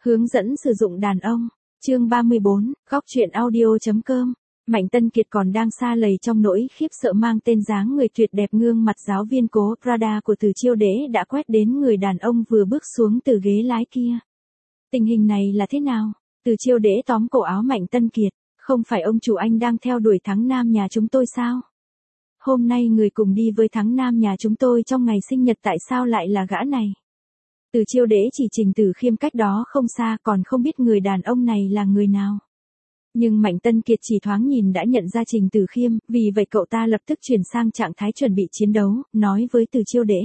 Hướng dẫn sử dụng đàn ông. Chương 34, góc truyện audio.com. Mạnh Tân Kiệt còn đang xa lầy trong nỗi khiếp sợ mang tên dáng người tuyệt đẹp gương mặt giáo viên cố Prada của Từ Chiêu Đế đã quét đến người đàn ông vừa bước xuống từ ghế lái kia. Tình hình này là thế nào? Từ Chiêu Đế tóm cổ áo Mạnh Tân Kiệt. Không phải ông chủ anh đang theo đuổi thắng nam nhà chúng tôi sao? Hôm nay người cùng đi với thắng nam nhà chúng tôi trong ngày sinh nhật tại sao lại là gã này? Từ Chiêu Đế chỉ Trình Tử Khiêm cách đó không xa còn không biết người đàn ông này là người nào. Nhưng Mạnh Tân Kiệt chỉ thoáng nhìn đã nhận ra Trình Tử Khiêm, vì vậy cậu ta lập tức chuyển sang trạng thái chuẩn bị chiến đấu, nói với Từ Chiêu Đế.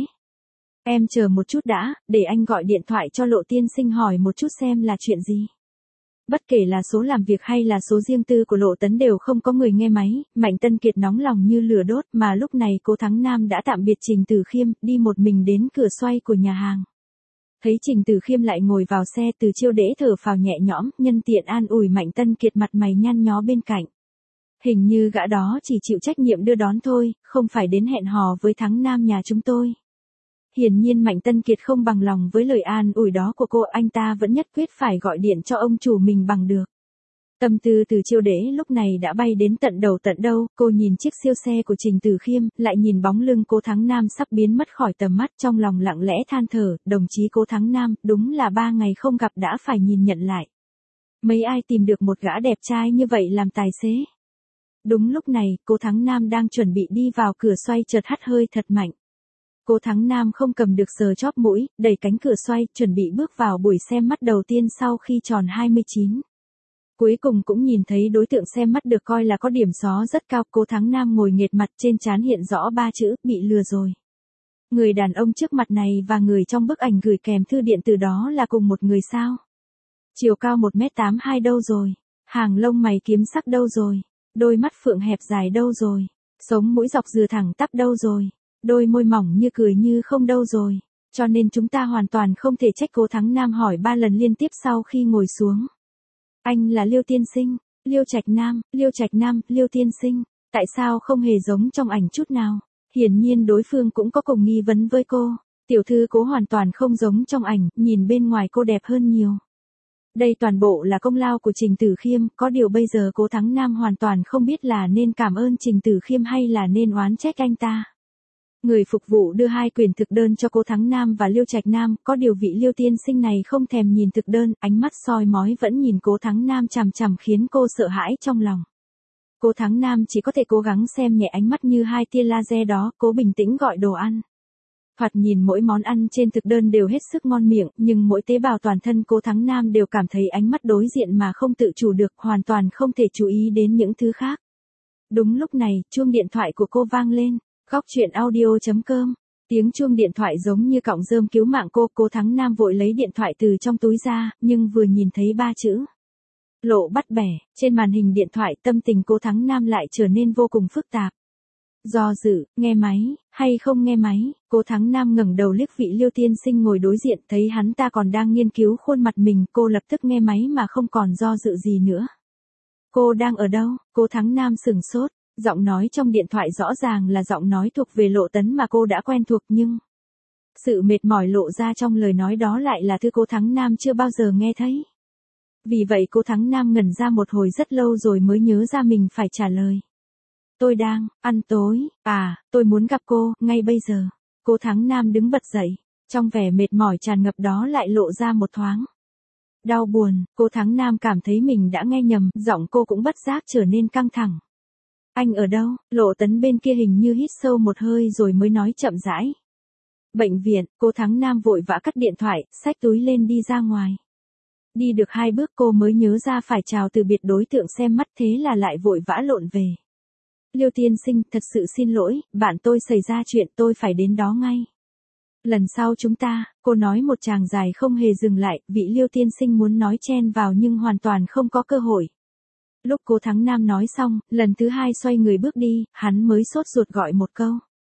Em chờ một chút đã, để anh gọi điện thoại cho Lộ tiên sinh hỏi một chút xem là chuyện gì. Bất kể là số làm việc hay là số riêng tư của Lộ Tấn đều không có người nghe máy, Mạnh Tân Kiệt nóng lòng như lửa đốt mà lúc này Cố Thắng Nam đã tạm biệt Trình Tử Khiêm, đi một mình đến cửa xoay của nhà hàng. Thấy Trình Tử Khiêm lại ngồi vào xe, Từ Chiêu Đế thở phào nhẹ nhõm, nhân tiện an ủi Mạnh Tân Kiệt mặt mày nhăn nhó bên cạnh. Hình như gã đó chỉ chịu trách nhiệm đưa đón thôi, không phải đến hẹn hò với thắng nam nhà chúng tôi. Hiển nhiên Mạnh Tân Kiệt không bằng lòng với lời an ủi đó của cô, anh ta vẫn nhất quyết phải gọi điện cho ông chủ mình bằng được. Tâm tư Từ Chiêu Đế lúc này đã bay đến tận đầu tận đâu, cô nhìn chiếc siêu xe của Trình Tử Khiêm, lại nhìn bóng lưng Cố Thắng Nam sắp biến mất khỏi tầm mắt, trong lòng lặng lẽ than thở, đồng chí Cố Thắng Nam, đúng là 3 ngày không gặp đã phải nhìn nhận lại. Mấy ai tìm được một gã đẹp trai như vậy làm tài xế. Đúng lúc này, Cố Thắng Nam đang chuẩn bị đi vào cửa xoay chợt hắt hơi thật mạnh. Cố Thắng Nam không cầm được sờ chóp mũi, đẩy cánh cửa xoay, chuẩn bị bước vào buổi xem mắt đầu tiên sau khi tròn 29. Cuối cùng cũng nhìn thấy đối tượng xem mắt được coi là có điểm xó rất cao, Cố Thắng Nam ngồi nghệt mặt, trên trán hiện rõ 3 chữ, bị lừa rồi. Người đàn ông trước mặt này và người trong bức ảnh gửi kèm thư điện tử đó là cùng một người sao? Chiều cao 1m82 đâu rồi? Hàng lông mày kiếm sắc đâu rồi? Đôi mắt phượng hẹp dài đâu rồi? Sống mũi dọc dừa thẳng tắp đâu rồi? Đôi môi mỏng như cười như không đâu rồi? Cho nên chúng ta hoàn toàn không thể trách Cố Thắng Nam hỏi 3 lần liên tiếp sau khi ngồi xuống. Anh là Liêu tiên sinh, Liêu Trạch Nam, Liêu Trạch Nam, Liêu tiên sinh, tại sao không hề giống trong ảnh chút nào? Hiển nhiên đối phương cũng có cùng nghi vấn với cô, tiểu thư Cố hoàn toàn không giống trong ảnh, nhìn bên ngoài cô đẹp hơn nhiều. Đây toàn bộ là công lao của Trình Tử Khiêm, có điều bây giờ Cố Thắng Nam hoàn toàn không biết là nên cảm ơn Trình Tử Khiêm hay là nên oán trách anh ta. Người phục vụ đưa 2 quyển thực đơn cho Cố Thắng Nam và Liêu Trạch Nam, có điều vị Liêu tiên sinh này không thèm nhìn thực đơn, ánh mắt soi mói vẫn nhìn Cố Thắng Nam chằm chằm khiến cô sợ hãi trong lòng. Cố Thắng Nam chỉ có thể cố gắng xem nhẹ ánh mắt như 2 tia laser đó, cố bình tĩnh gọi đồ ăn. Thoạt nhìn mỗi món ăn trên thực đơn đều hết sức ngon miệng, nhưng mỗi tế bào toàn thân Cố Thắng Nam đều cảm thấy ánh mắt đối diện mà không tự chủ được, hoàn toàn không thể chú ý đến những thứ khác. Đúng lúc này, chuông điện thoại của cô vang lên. Góc truyện audio.com. Tiếng chuông điện thoại giống như cọng rơm cứu mạng cô. Cố Thắng Nam vội lấy điện thoại từ trong túi ra, nhưng vừa nhìn thấy 3 chữ Lộ bắt bẻ trên màn hình điện thoại, tâm tình Cố Thắng Nam lại trở nên vô cùng phức tạp. Do dự, nghe máy, hay không nghe máy, Cố Thắng Nam ngẩng đầu liếc vị Liêu tiên sinh ngồi đối diện, thấy hắn ta còn đang nghiên cứu khuôn mặt mình, cô lập tức nghe máy mà không còn do dự gì nữa. Cô đang ở đâu? Cố Thắng Nam sửng sốt. Giọng nói trong điện thoại rõ ràng là giọng nói thuộc về Lộ Tấn mà cô đã quen thuộc, nhưng sự mệt mỏi lộ ra trong lời nói đó lại là thứ Cố Thắng Nam chưa bao giờ nghe thấy. Vì vậy Cố Thắng Nam ngẩn ra một hồi rất lâu rồi mới nhớ ra mình phải trả lời. Tôi đang ăn tối, tôi muốn gặp cô, ngay bây giờ. Cố Thắng Nam đứng bật dậy, trong vẻ mệt mỏi tràn ngập đó lại lộ ra một thoáng đau buồn. Cố Thắng Nam cảm thấy mình đã nghe nhầm, giọng cô cũng bất giác trở nên căng thẳng. Anh ở đâu? Lộ Tấn bên kia hình như hít sâu một hơi rồi mới nói chậm rãi. Bệnh viện. Cố Thắng Nam vội vã cắt điện thoại, xách túi lên đi ra ngoài. Đi được 2 bước cô mới nhớ ra phải chào từ biệt đối tượng xem mắt, thế là lại vội vã lộn về. Liêu tiên sinh, thật sự xin lỗi, bạn tôi xảy ra chuyện, tôi phải đến đó ngay. Lần sau chúng ta, cô nói một tràng dài không hề dừng lại, vị Liêu tiên sinh muốn nói chen vào nhưng hoàn toàn không có cơ hội. Lúc Cố Thắng Nam nói xong, lần thứ 2 xoay người bước đi, hắn mới sốt ruột gọi một câu.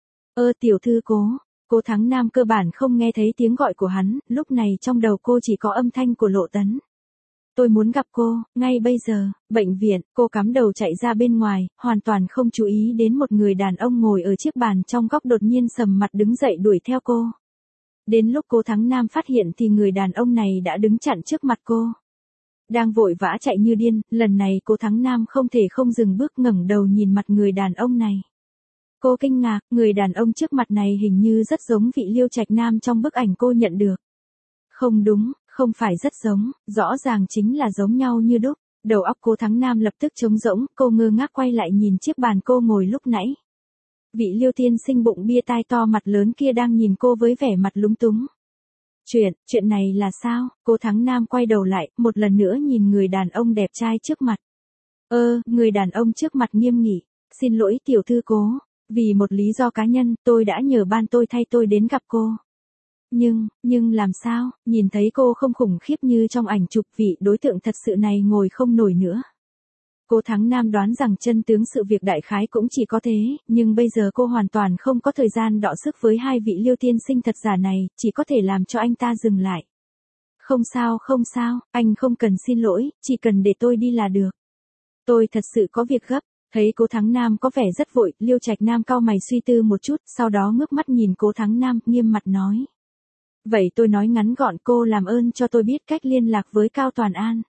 Tiểu thư Cố. Cố Thắng Nam cơ bản không nghe thấy tiếng gọi của hắn, lúc này trong đầu cô chỉ có âm thanh của Lộ Tấn. Tôi muốn gặp cô, ngay bây giờ. Bệnh viện. Cô cắm đầu chạy ra bên ngoài, hoàn toàn không chú ý đến một người đàn ông ngồi ở chiếc bàn trong góc đột nhiên sầm mặt đứng dậy đuổi theo cô. Đến lúc cô Thắng Nam phát hiện thì người đàn ông này đã đứng chặn trước mặt cô. Đang vội vã chạy như điên, lần này cô Thắng Nam không thể không dừng bước ngẩng đầu nhìn mặt người đàn ông này. Cô kinh ngạc, người đàn ông trước mặt này hình như rất giống vị Liêu Trạch Nam trong bức ảnh cô nhận được. Không đúng, không phải rất giống, rõ ràng chính là giống nhau như đúc. Đầu óc cô Thắng Nam lập tức trống rỗng, cô ngơ ngác quay lại nhìn chiếc bàn cô ngồi lúc nãy. Vị Liêu tiên sinh bụng bia tai to mặt lớn kia đang nhìn cô với vẻ mặt lúng túng. Chuyện này là sao? Cô Thắng Nam quay đầu lại, một lần nữa nhìn người đàn ông đẹp trai trước mặt. Người đàn ông trước mặt nghiêm nghị. Xin lỗi tiểu thư cố, vì một lý do cá nhân, tôi đã nhờ ban tôi thay tôi đến gặp cô. Nhưng làm sao, nhìn thấy cô không khủng khiếp như trong ảnh chụp, vị đối tượng thật sự này ngồi không nổi nữa. Cô Thắng Nam đoán rằng chân tướng sự việc đại khái cũng chỉ có thế, nhưng bây giờ cô hoàn toàn không có thời gian đọ sức với hai vị Liêu tiên sinh thật giả này, chỉ có thể làm cho anh ta dừng lại. Không sao, anh không cần xin lỗi, chỉ cần để tôi đi là được. Tôi thật sự có việc gấp. Thấy cô Thắng Nam có vẻ rất vội, Liêu Trạch Nam cau mày suy tư một chút, sau đó ngước mắt nhìn cô Thắng Nam, nghiêm mặt nói. Vậy tôi nói ngắn gọn, cô làm ơn cho tôi biết cách liên lạc với Cao Toàn An.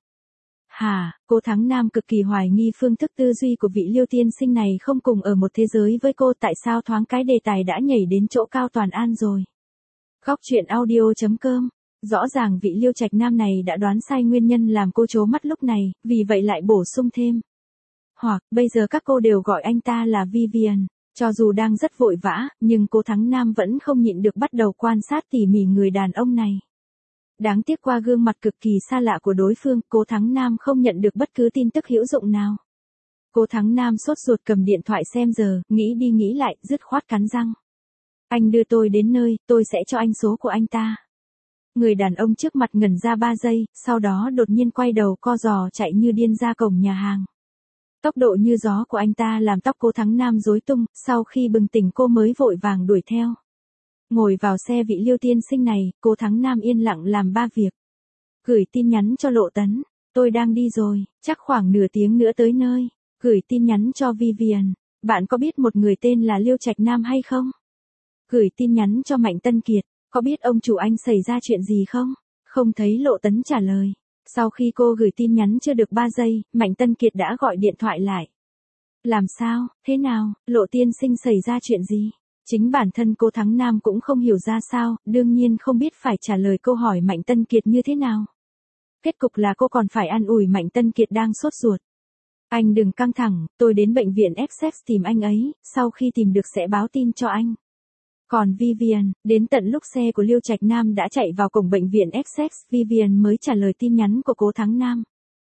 Hả, cô Thắng Nam cực kỳ hoài nghi phương thức tư duy của vị Liêu tiên sinh này không cùng ở một thế giới với cô, tại sao thoáng cái đề tài đã nhảy đến chỗ Cao Toàn An rồi. Góc truyện audio.com. Rõ ràng vị Liêu Trạch Nam này đã đoán sai nguyên nhân làm cô trố mắt lúc này, vì vậy lại bổ sung thêm. Hoặc, bây giờ các cô đều gọi anh ta là Vivian. Cho dù đang rất vội vã, nhưng cô Thắng Nam vẫn không nhịn được bắt đầu quan sát tỉ mỉ người đàn ông này. Đáng tiếc qua gương mặt cực kỳ xa lạ của đối phương, cô Thắng Nam không nhận được bất cứ tin tức hữu dụng nào. Cô Thắng Nam sốt ruột cầm điện thoại xem giờ, nghĩ đi nghĩ lại, dứt khoát cắn răng. Anh đưa tôi đến nơi, tôi sẽ cho anh số của anh ta. Người đàn ông trước mặt ngẩn ra 3 giây, sau đó đột nhiên quay đầu co giò chạy như điên ra cổng nhà hàng. Tốc độ như gió của anh ta làm tóc cô Thắng Nam rối tung, sau khi bừng tỉnh cô mới vội vàng đuổi theo. Ngồi vào xe vị Liêu tiên sinh này, cô Thắng Nam yên lặng làm 3 việc. Gửi tin nhắn cho Lộ Tấn, tôi đang đi rồi, chắc khoảng nửa tiếng nữa tới nơi. Gửi tin nhắn cho Vivian, bạn có biết một người tên là Liêu Trạch Nam hay không? Gửi tin nhắn cho Mạnh Tân Kiệt, có biết ông chủ anh xảy ra chuyện gì không? Không thấy Lộ Tấn trả lời. Sau khi cô gửi tin nhắn chưa được 3 giây, Mạnh Tân Kiệt đã gọi điện thoại lại. Làm sao, thế nào, Lộ tiên sinh xảy ra chuyện gì? Chính bản thân cô Thắng Nam cũng không hiểu ra sao, đương nhiên không biết phải trả lời câu hỏi Mạnh Tân Kiệt như thế nào. Kết cục là cô còn phải an ủi Mạnh Tân Kiệt đang sốt ruột. Anh đừng căng thẳng, tôi đến bệnh viện Essex tìm anh ấy, sau khi tìm được sẽ báo tin cho anh. Còn Vivian, đến tận lúc xe của Liêu Trạch Nam đã chạy vào cổng bệnh viện Essex, Vivian mới trả lời tin nhắn của cô Thắng Nam.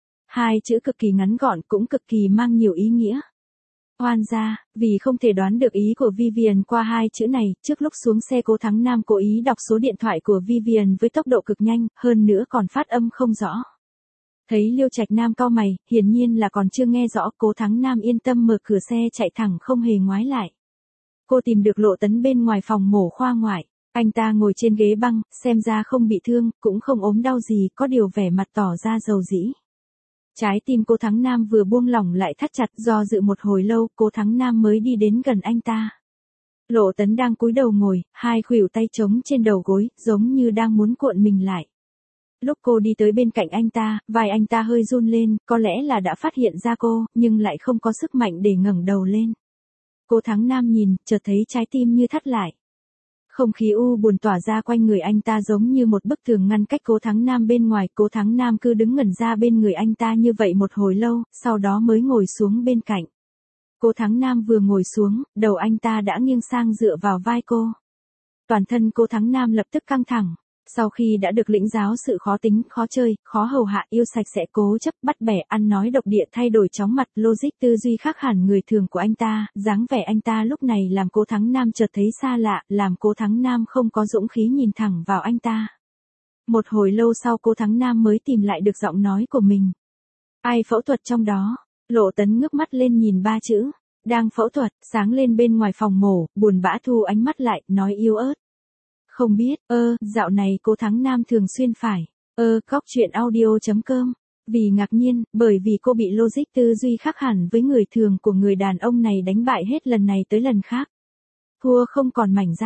2 chữ cực kỳ ngắn gọn cũng cực kỳ mang nhiều ý nghĩa. Oan gia, vì không thể đoán được ý của Vivian qua 2 chữ này, trước lúc xuống xe cô Thắng Nam cố ý đọc số điện thoại của Vivian với tốc độ cực nhanh, hơn nữa còn phát âm không rõ. Thấy Liêu Trạch Nam cau mày, hiển nhiên là còn chưa nghe rõ, cô Thắng Nam yên tâm mở cửa xe chạy thẳng không hề ngoái lại. Cô tìm được Lộ Tấn bên ngoài phòng mổ khoa ngoại. Anh ta ngồi trên ghế băng, xem ra không bị thương, cũng không ốm đau gì, có điều vẻ mặt tỏ ra rầu rĩ. Trái tim cô Thắng Nam vừa buông lỏng lại thắt chặt, do dự một hồi lâu, cô Thắng Nam mới đi đến gần anh ta. Lộ Tấn đang cúi đầu ngồi, 2 khuỷu tay trống trên đầu gối, giống như đang muốn cuộn mình lại. Lúc cô đi tới bên cạnh anh ta, vai anh ta hơi run lên, có lẽ là đã phát hiện ra cô, nhưng lại không có sức mạnh để ngẩng đầu lên. Cô Thắng Nam nhìn, chợt thấy trái tim như thắt lại. Không khí u buồn tỏa ra quanh người anh ta giống như một bức tường ngăn cách cô Thắng Nam bên ngoài. Cô Thắng Nam cứ đứng ngẩn ra bên người anh ta như vậy một hồi lâu, sau đó mới ngồi xuống bên cạnh. Cô Thắng Nam vừa ngồi xuống, đầu anh ta đã nghiêng sang dựa vào vai cô. Toàn thân cô Thắng Nam lập tức căng thẳng. Sau khi đã được lĩnh giáo sự khó tính, khó chơi, khó hầu hạ, yêu sạch sẽ, cố chấp, bắt bẻ, ăn nói độc địa, thay đổi chóng mặt, logic tư duy khác hẳn người thường của anh ta, dáng vẻ anh ta lúc này làm cô Thắng Nam chợt thấy xa lạ, làm cô Thắng Nam không có dũng khí nhìn thẳng vào anh ta. Một hồi lâu sau cô Thắng Nam mới tìm lại được giọng nói của mình. Ai phẫu thuật trong đó? Lộ Tấn ngước mắt lên nhìn 3 chữ. Đang phẫu thuật, sáng lên bên ngoài phòng mổ, buồn bã thu ánh mắt lại, nói yếu ớt. Không biết, dạo này cô Thắng Nam thường xuyên phải, góc truyện audio.com. Vì ngạc nhiên, bởi vì cô bị logic tư duy khác hẳn với người thường của người đàn ông này đánh bại hết lần này tới lần khác. Thua không còn mảnh giáp,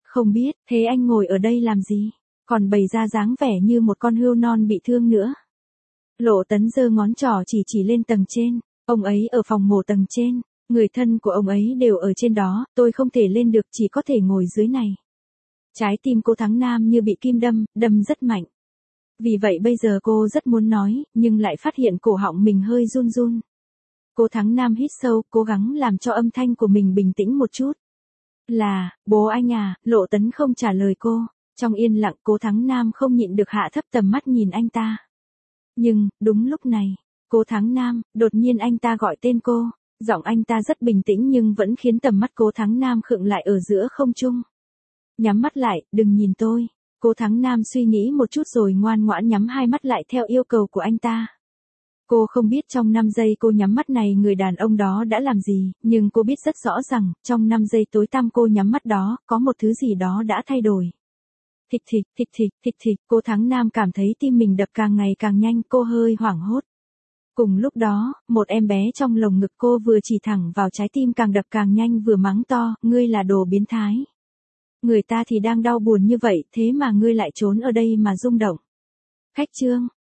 Không biết, thế anh ngồi ở đây làm gì? Còn bày ra dáng vẻ như một con hươu non bị thương nữa. Lộ Tấn giơ ngón trỏ chỉ lên tầng trên. Ông ấy ở phòng mổ tầng trên. Người thân của ông ấy đều ở trên đó, tôi không thể lên được, chỉ có thể ngồi dưới này. Trái tim cô Thắng Nam như bị kim đâm rất mạnh. Vì vậy bây giờ cô rất muốn nói, nhưng lại phát hiện cổ họng mình hơi run run. Cô Thắng Nam hít sâu, cố gắng làm cho âm thanh của mình bình tĩnh một chút. Là, bố anh à, Lộ Tấn không trả lời cô. Trong yên lặng cô Thắng Nam không nhịn được hạ thấp tầm mắt nhìn anh ta. Nhưng, đúng lúc này, cô Thắng Nam, đột nhiên anh ta gọi tên cô. Giọng anh ta rất bình tĩnh nhưng vẫn khiến tầm mắt cô Thắng Nam khựng lại ở giữa không trung. Nhắm mắt lại, đừng nhìn tôi. Cô Thắng Nam suy nghĩ một chút rồi ngoan ngoãn nhắm hai mắt lại theo yêu cầu của anh ta. Cô không biết trong 5 giây cô nhắm mắt này người đàn ông đó đã làm gì, nhưng cô biết rất rõ rằng, trong 5 giây tối tăm cô nhắm mắt đó, có một thứ gì đó đã thay đổi. Thịch thịch, thịch thịch, thịch thịch, cô Thắng Nam cảm thấy tim mình đập càng ngày càng nhanh, cô hơi hoảng hốt. Cùng lúc đó, một em bé trong lồng ngực cô vừa chỉ thẳng vào trái tim càng đập càng nhanh vừa mắng to, ngươi là đồ biến thái. Người ta thì đang đau buồn như vậy, thế mà ngươi lại trốn ở đây mà rung động. Khách chương.